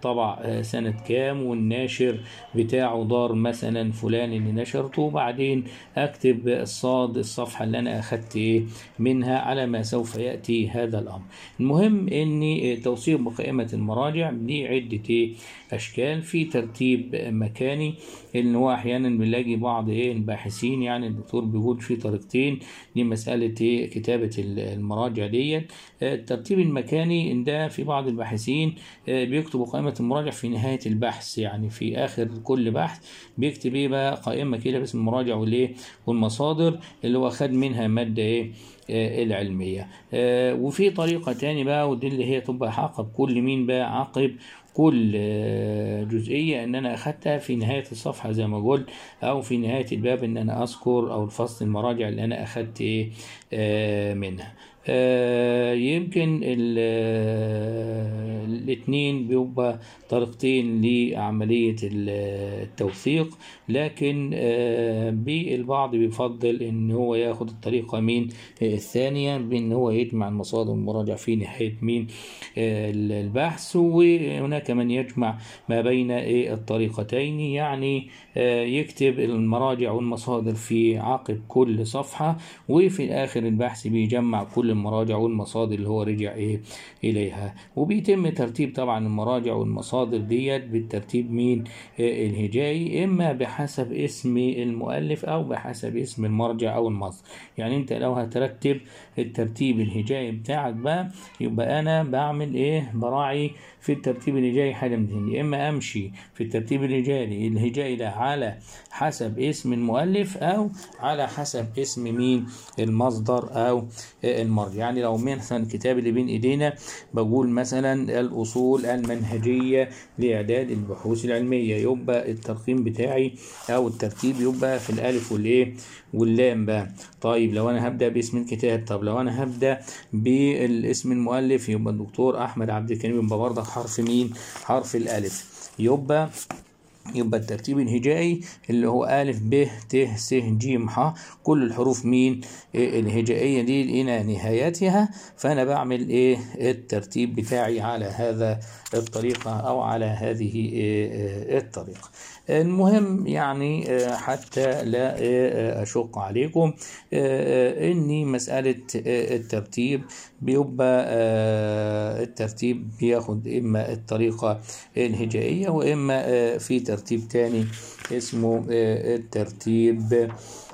اتطبع سنة كام، والناشر بتاعه دار مثلا فلان اللي نشرته، وبعدين اكتب الصاد الصفحة اللي انا اخدت منها على ما سوف يأتي هذا الامر. المهم ان توثيق بقائمة المراجع دي عدة اشكال. في ترتيب مكاني، اللي هو احيانا بنلاقي بعض الباحثين، يعني الدكتور بيقول في طريقتين لمسألة كتابة المراجع دي. الترتيب المكاني ده في بعض الباحثين بيكتبوا قائمة المراجع في نهاية البحث، يعني في آخر كل بحث بيكتب بقى قائمة كده باسم المراجع والمصادر اللي هو خد منها مادة العلمية. وفي طريقة تاني بقى، ودي اللي هي تبقى عقب كل مين بقى، عقب كل جزئية ان انا اخدتها في نهاية الصفحة زي ما قلت، او في نهاية الباب ان انا اذكر او الفصل المراجع اللي انا اخدت منها. يمكن الاثنين بيبقى طريقتين لعملية التوثيق، لكن البعض بيفضل ان هو ياخد الطريقة من الثانية، بان هو يجمع المصادر والمراجع في نهاية البحث. وهناك من يجمع ما بين الطريقتين، يعني يكتب المراجع والمصادر في عقب كل صفحة، وفي آخر البحث بيجمع كل المراجع والمصادر اللي هو رجع إليها. وبيتم ترتيب طبعا المراجع والمصادر ديت بالترتيب الهجائي، إما بحسب اسم المؤلف أو بحسب اسم المرجع أو المصدر. يعني أنت لو هترتب الترتيب الهجائي بتاعك بقى، يبقى أنا بعمل براعي في الترتيب الهجائي حاجة من دي، إما أمشي في الترتيب الهجائي ده على حسب اسم المؤلف أو على حسب اسم المصدر أو المرجع. يعني لو مثلا الكتاب اللي بين إيدينا بقول مثلا الأصول المنهجية لإعداد البحوث العلمية، يبقى الترقيم بتاعي أو الترتيب يبقى في الألف واللام بقى. طيب لو أنا هبدأ باسم الكتاب، طب لو أنا هبدأ بالاسم المؤلف يبقى الدكتور أحمد عبد الكريم، يبقى برضه حرف الألف. يبقى الترتيب الهجائي اللي هو ألف ب ت س ج ح، كل الحروف الهجائية دي إلى نهايتها، فأنا بعمل الترتيب بتاعي على هذا الطريقة أو على هذه الطريقة. المهم يعني حتى لا أشق عليكم، إني مسألة الترتيب بيبقى الترتيب بياخد إما الطريقة الهجائية، وإما في ترتيب تاني اسمه الترتيب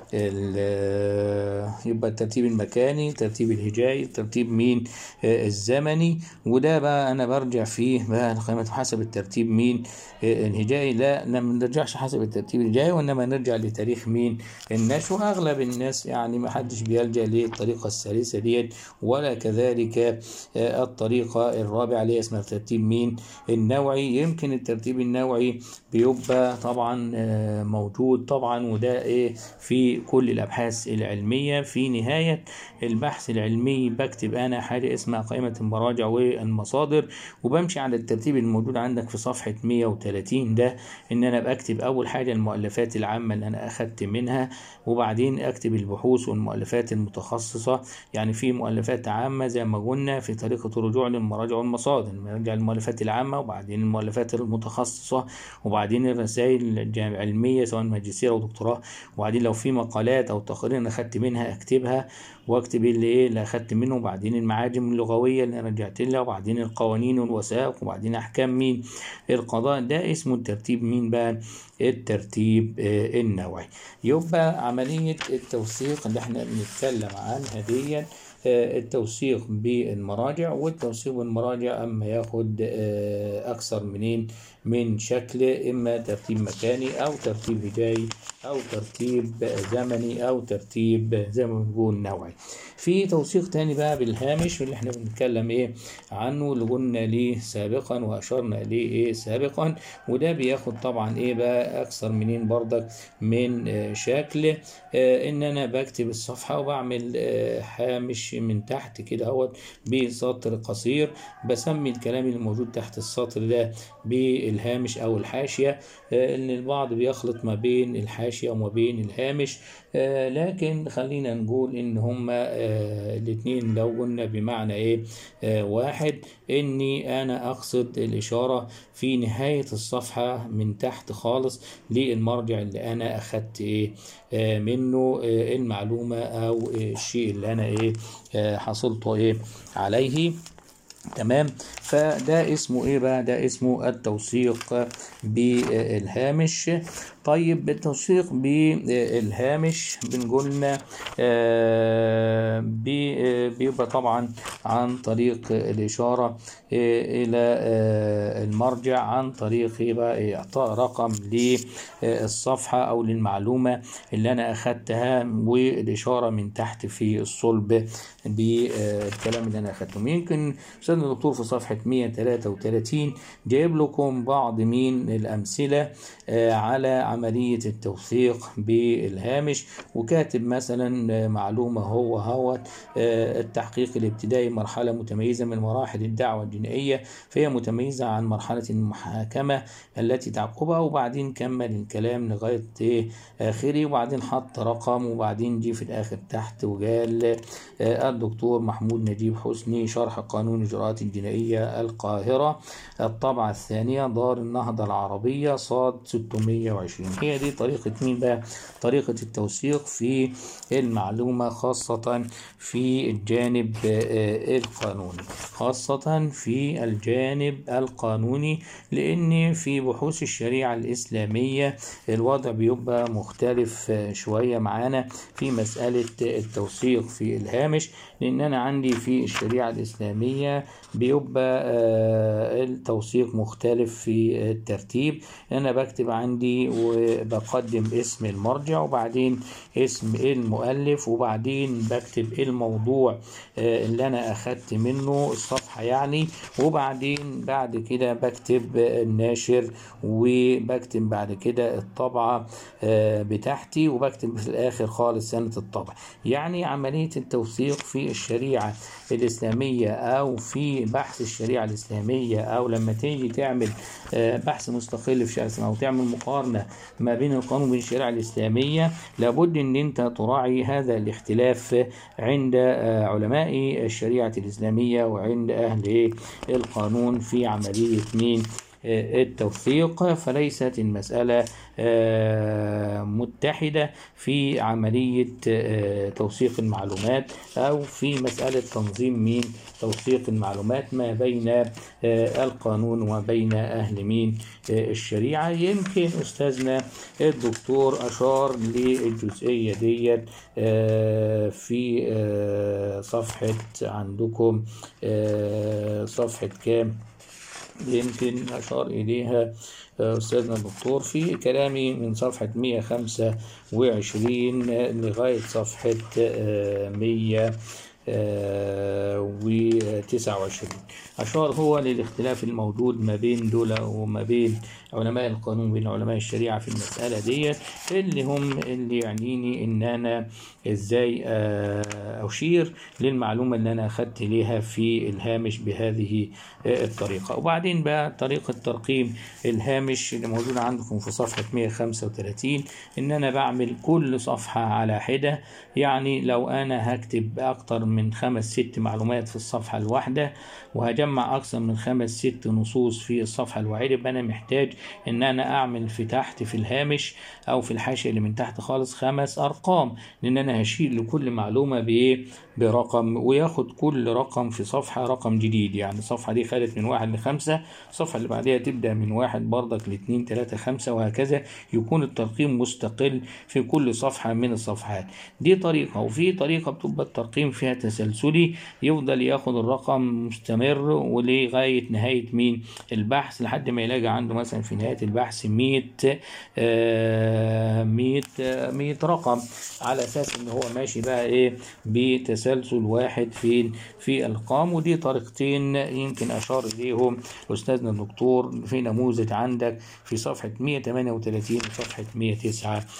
يبقى الترتيب المكاني، الترتيب الهجائي، الترتيب الزمني. وده بقى انا برجع فيه بقى القائمة حسب الترتيب الهجائي. لا ما نرجعش حسب الترتيب الهجائي، وانما نرجع لتاريخ النشر. اغلب الناس يعني ما حدش بيلجأ للطريقة الثالثة ديت، ولا كذلك الطريقة الرابعة اللي اسمها الترتيب النوعي. يمكن الترتيب النوعي بيبقى طبعا موجود طبعا، وده في كل الأبحاث العلمية. في نهاية البحث العلمي بكتب أنا حاجة اسمها قائمة المراجع والمصادر، وبمشي على الترتيب الموجود عندك في صفحة 130 ده، إن أنا بكتب أول حاجة المؤلفات العامة اللي أنا أخدت منها، وبعدين أكتب البحوث والمؤلفات المتخصصة. يعني في مؤلفات عامة زي ما قلنا في طريقة الرجوع للمراجع والمصادر، نرجع للمؤلفات العامة وبعدين المؤلفات المتخصصة وبعدين الرسائل العلمية سواء ماجستير أو دكتوراه، وبعدين لو في مقالات أو تقارير أنا أخدت منها أكتبها واكتب اللي أخدت منه، وبعدين المعاجم اللغوية اللي أنا رجعت لها، وبعدين القوانين والوثائق، وبعدين أحكام القضاء. ده اسمه الترتيب بقى الترتيب النوعي. يبقى عملية التوثيق اللي احنا بنتكلم عنها دي التوثيق بالمراجع، والتوثيق بالمراجع أما ياخد أكثر من شكل، إما ترتيب مكاني أو ترتيب هجائي أو ترتيب زمني أو ترتيب زي ما بنقول نوعي. في توثيق تاني بقى بالهامش اللي احنا بنتكلم عنه، اللي قلنا ليه سابقا وأشرنا ليه سابقا، وده بياخد طبعا بقى أكثر برضك من شكل. إن أنا بكتب الصفحة وبعمل هامش من تحت كده اهوت بسطر قصير، بسمي الكلام اللي موجود تحت السطر ده بالهامش أو الحاشية، إن البعض بيخلط ما بين الحاشية الحاشية وما بين الهامش. لكن خلينا نقول إن هما الاتنين لو قلنا بمعنى إيه واحد، إني أنا أقصد الإشارة في نهاية الصفحة من تحت خالص للمرجع اللي أنا أخدت إيه منه المعلومة أو الشيء اللي أنا إيه حصلته إيه عليه. تمام. فده اسمه ايه بقى؟ ده اسمه التوثيق بالهامش. طيب التوثيق بالهامش بنقولنا بيبقى طبعا عن طريق الإشارة إلى المرجع عن طريق يبقى إعطاء رقم للصفحة أو للمعلومة اللي أنا أخدتها، والإشارة من تحت في الصلب بالكلام اللي أنا أخدته. يمكن أستاذنا الدكتور في صفحة 133 جايب لكم بعض من الأمثلة على عملية التوثيق بالهامش، وكاتب مثلا معلومة هو التحقيق الابتدائي مرحلة متميزة من مراحل الدعوة الجنائية، فهي متميزة عن مرحلة المحاكمة التي تعقبها، وبعدين كمل الكلام لغاية آخره، وبعدين حط رقم، وبعدين جه في الآخر تحت وقال الدكتور محمود نجيب حسني، شرح قانون الإجراءات الجنائية القاهرة، الطبعة الثانية، دار النهضة العربية، صاد 620. هي دي طريقة مين بقى؟ طريقة التوثيق في المعلومة، خاصة في الجانب القانوني، خاصة في الجانب القانوني، لأن في بحوث الشريعة الإسلامية الوضع بيبقى مختلف شوية معانا في مسألة التوثيق في الهامش، لأن أنا عندي في الشريعة الإسلامية بيبقى التوثيق مختلف في الترتيب. أنا بكتب عندي وبقدم اسم المرجع، وبعدين اسم المؤلف، وبعدين بكتب الموضوع اللي أنا أخدت منه الصفحة يعني، وبعدين بعد كده بكتب الناشر، وبكتب بعد كده الطبعة بتاعتي، وبكتب في الآخر خالص سنة الطبع. يعني عملية التوثيق في الشريعة الإسلامية أو في بحث الشريعة الإسلامية، أو لما تيجي تعمل بحث مستقل في الشريعة الإسلامية، أو تعمل مقارنة ما بين القانون وبين الشريعة الإسلامية، لابد أن أنت تراعي هذا الاختلاف عند علماء الشريعة الإسلامية وعند أهل القانون في عملية التوثيق. فليست المسألة متحدة في عملية توثيق المعلومات، أو في مسألة تنظيم توثيق المعلومات ما بين القانون وما بين أهل الشريعة. يمكن أستاذنا الدكتور أشار للجزئية ديت في صفحة عندكم صفحة كام؟ يمكن أشار إليها أستاذنا الدكتور في كلامي من صفحة 125 لغاية صفحة 129. أشار هو للاختلاف الموجود ما بين دول وما بين علماء القانون وبين علماء الشريعة في المسألة ديت، اللي يعنيني إن أنا إزاي أشير للمعلومة اللي أنا أخدت ليها في الهامش بهذه الطريقة. وبعدين بقى طريقة ترقيم الهامش اللي موجودة عندكم في صفحة 135، إن أنا بعمل كل صفحة على حدة. يعني لو أنا هكتب أكتر من 5-6 معلومات في الصفحة الواحدة، وهجمع أكثر من 5-6 نصوص في الصفحة الواحدة، يبقى أنا محتاج إن أنا أعمل في تحت في الهامش أو في الحاشية اللي من تحت خالص 5 أرقام، لأن أنا هشيل لكل معلومة برقم، وياخد كل رقم في صفحة رقم جديد. يعني الصفحة دي خدت من 1 ل5، الصفحة اللي بعدها تبدأ من 1 برضك ل2 3 5 وهكذا، يكون الترقيم مستقل في كل صفحة من الصفحات دي طريقة. وفي طريقة بتبقى الترقيم فيها تسلسلي، يفضل ياخد الرقم مستمر ولغاية نهاية البحث، لحد ما يلاقي عنده مثلا في نهاية البحث 100 رقم، على أساس إن هو ماشي بقى بتسلسل واحد في الأرقام. ودي طريقتين يمكن أشار إليهم أستاذنا الدكتور في نموذج عندك في صفحة 138 وصفحة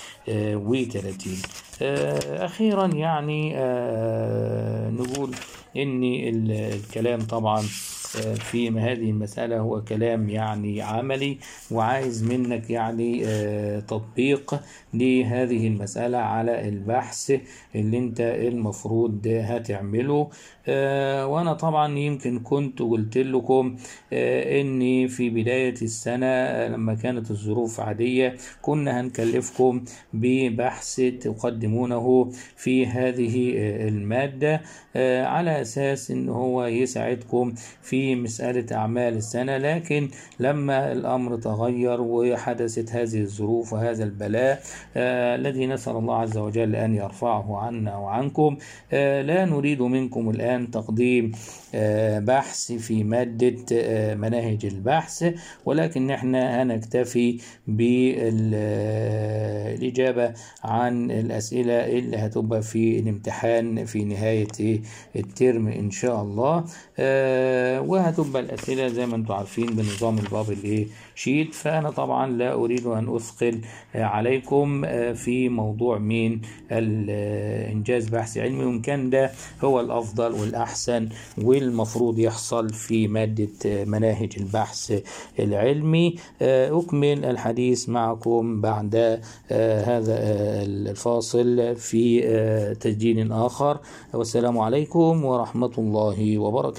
139. أخيرا يعني نقول إن الكلام طبعا في هذه المسألة هو كلام يعني عملي، وعايز منك يعني تطبيق لهذه المسألة على البحث اللي انت المفروض هتعمله. وانا طبعا يمكن كنت قلت لكم اني في بداية السنة لما كانت الظروف عادية كنا هنكلفكم ببحث تقدمونه في هذه المادة على اساس ان هو يساعدكم في مسألة أعمال السنة. لكن لما الأمر تغير وحدثت هذه الظروف وهذا البلاء الذي نسأل الله عز وجل أن يرفعه عنا وعنكم، لا نريد منكم الآن تقديم بحث في مادة مناهج البحث، ولكن احنا هنكتفي بالإجابة عن الأسئلة اللي هتبقى في الامتحان في نهاية الترم إن شاء الله. وهتبقى الأسئلة زي ما انتم عارفين بنظام البابل شيت. فأنا طبعا لا أريد أن أثقل عليكم في موضوع من الإنجاز بحث علمي، وإن كان ده هو الأفضل والأحسن والمفروض يحصل في مادة مناهج البحث العلمي. أكمل الحديث معكم بعد هذا الفاصل في تسجيل آخر. والسلام عليكم ورحمة الله وبركاته.